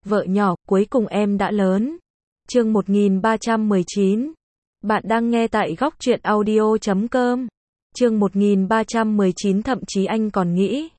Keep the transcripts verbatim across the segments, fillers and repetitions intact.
Vợ nhỏ, cuối cùng em đã lớn. Chương một nghìn ba trăm mười chín. Bạn đang nghe tại góc truyện audio chấm com. Chương một nghìn ba trăm mười chín thậm chí anh còn nghĩ.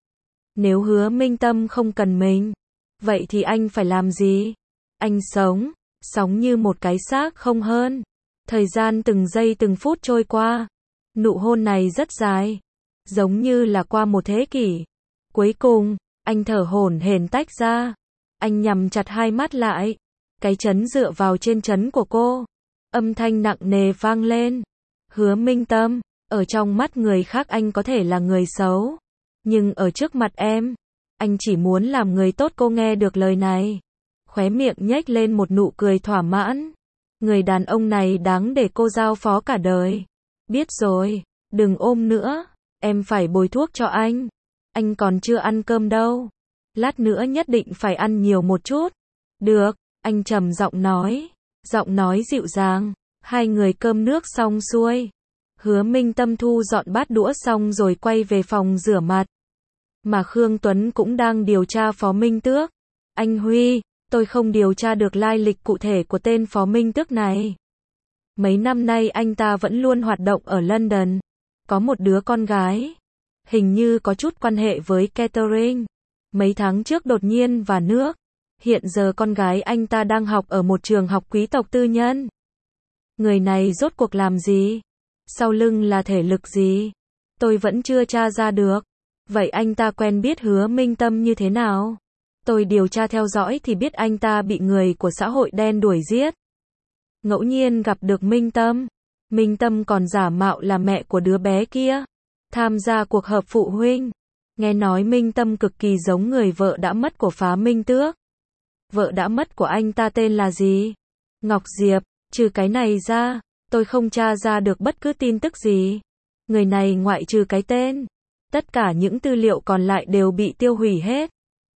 Nếu Hứa Minh Tâm không cần mình, vậy thì anh phải làm gì? Anh sống, sống như một cái xác không hơn. Thời gian từng giây từng phút trôi qua. Nụ hôn này rất dài, giống như là qua một thế kỷ. Cuối cùng, anh thở hổn hển tách ra. Anh nhắm chặt hai mắt lại. Cái chấn dựa vào trên chấn của cô. Âm thanh nặng nề vang lên. Hứa Minh Tâm, ở trong mắt người khác anh có thể là người xấu. Nhưng ở trước mặt em, anh chỉ muốn làm người tốt. Cô nghe được lời này, khóe miệng nhếch lên một nụ cười thỏa mãn. Người đàn ông này đáng để cô giao phó cả đời. Biết rồi, đừng ôm nữa. Em phải bồi thuốc cho anh. Anh còn chưa ăn cơm đâu. Lát nữa nhất định phải ăn nhiều một chút. Được, anh trầm giọng nói. Giọng nói dịu dàng. Hai người cơm nước xong xuôi. Hứa Minh Tâm thu dọn bát đũa xong rồi quay về phòng rửa mặt. Mà Khương Tuấn cũng đang điều tra Phó Minh Tước. Anh Huy, tôi không điều tra được lai lịch cụ thể của tên Phó Minh Tước này. Mấy năm nay anh ta vẫn luôn hoạt động ở London. Có một đứa con gái. Hình như có chút quan hệ với Catherine. Mấy tháng trước đột nhiên và nước. Hiện giờ con gái anh ta đang học ở một trường học quý tộc tư nhân. Người này rốt cuộc làm gì? Sau lưng là thể lực gì? Tôi vẫn chưa tra ra được. Vậy anh ta quen biết Hứa Minh Tâm như thế nào? Tôi điều tra theo dõi thì biết anh ta bị người của xã hội đen đuổi giết. Ngẫu nhiên gặp được Minh Tâm. Minh Tâm còn giả mạo là mẹ của đứa bé kia. Tham gia cuộc họp phụ huynh. Nghe nói Minh Tâm cực kỳ giống người vợ đã mất của Phá Minh Tước. Vợ đã mất của anh ta tên là gì? Ngọc Diệp. Trừ cái này ra, tôi không tra ra được bất cứ tin tức gì. Người này ngoại trừ cái tên, tất cả những tư liệu còn lại đều bị tiêu hủy hết.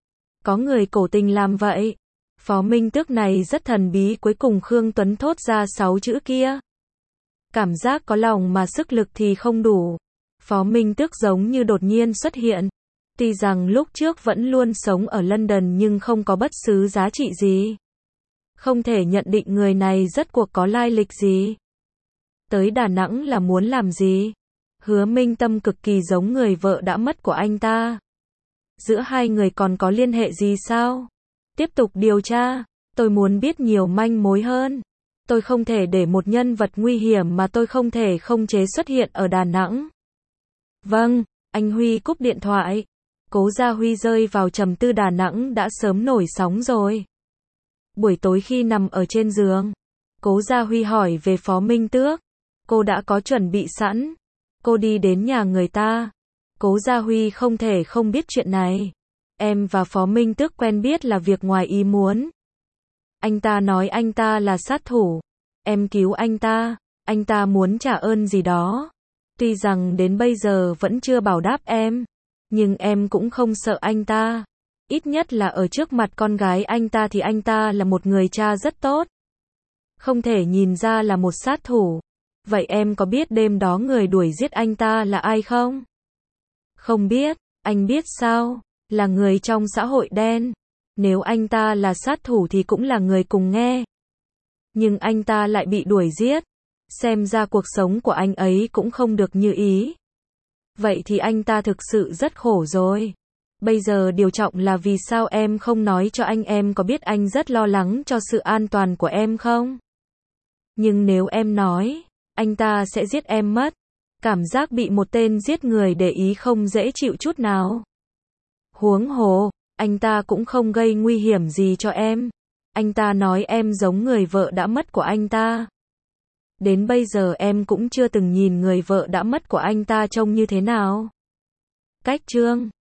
Có người cố tình làm vậy. Phó Minh Tước này rất thần bí. Cuối cùng Khương Tuấn thốt ra sáu chữ kia. Cảm giác có lòng mà sức lực thì không đủ. Phó Minh Tước giống như đột nhiên xuất hiện. Tuy rằng lúc trước vẫn luôn sống ở London nhưng không có bất cứ giá trị gì. Không thể nhận định người này rốt cuộc có lai lịch gì. Tới Đà Nẵng là muốn làm gì? Hứa Minh Tâm cực kỳ giống người vợ đã mất của anh ta. Giữa hai người còn có liên hệ gì sao? Tiếp tục điều tra. Tôi muốn biết nhiều manh mối hơn. Tôi không thể để một nhân vật nguy hiểm mà tôi không thể khống chế xuất hiện ở Đà Nẵng. Vâng, anh Huy cúp điện thoại. Cố Gia Huy rơi vào trầm tư. Đà Nẵng đã sớm nổi sóng rồi. Buổi tối khi nằm ở trên giường, Cố Gia Huy hỏi về Phó Minh Tước. Cô đã có chuẩn bị sẵn. Cô đi đến nhà người ta. Cố Gia Huy không thể không biết chuyện này. Em và Phó Minh Tước quen biết là việc ngoài ý muốn. Anh ta nói anh ta là sát thủ. Em cứu anh ta. Anh ta muốn trả ơn gì đó. Tuy rằng đến bây giờ vẫn chưa bảo đáp em. Nhưng em cũng không sợ anh ta. Ít nhất là ở trước mặt con gái anh ta thì anh ta là một người cha rất tốt. Không thể nhìn ra là một sát thủ. Vậy em có biết đêm đó người đuổi giết anh ta là ai không? Không biết. Anh biết sao? Là người trong xã hội đen. Nếu anh ta là sát thủ thì cũng là người cùng nghe. Nhưng anh ta lại bị đuổi giết. Xem ra cuộc sống của anh ấy cũng không được như ý. Vậy thì anh ta thực sự rất khổ rồi. Bây giờ điều trọng là vì sao em không nói cho anh? Em có biết anh rất lo lắng cho sự an toàn của em không? Nhưng nếu em nói, anh ta sẽ giết em mất. Cảm giác bị một tên giết người để ý không dễ chịu chút nào. Huống hồ, anh ta cũng không gây nguy hiểm gì cho em. Anh ta nói em giống người vợ đã mất của anh ta. Đến bây giờ em cũng chưa từng nhìn người vợ đã mất của anh ta trông như thế nào. Cách chương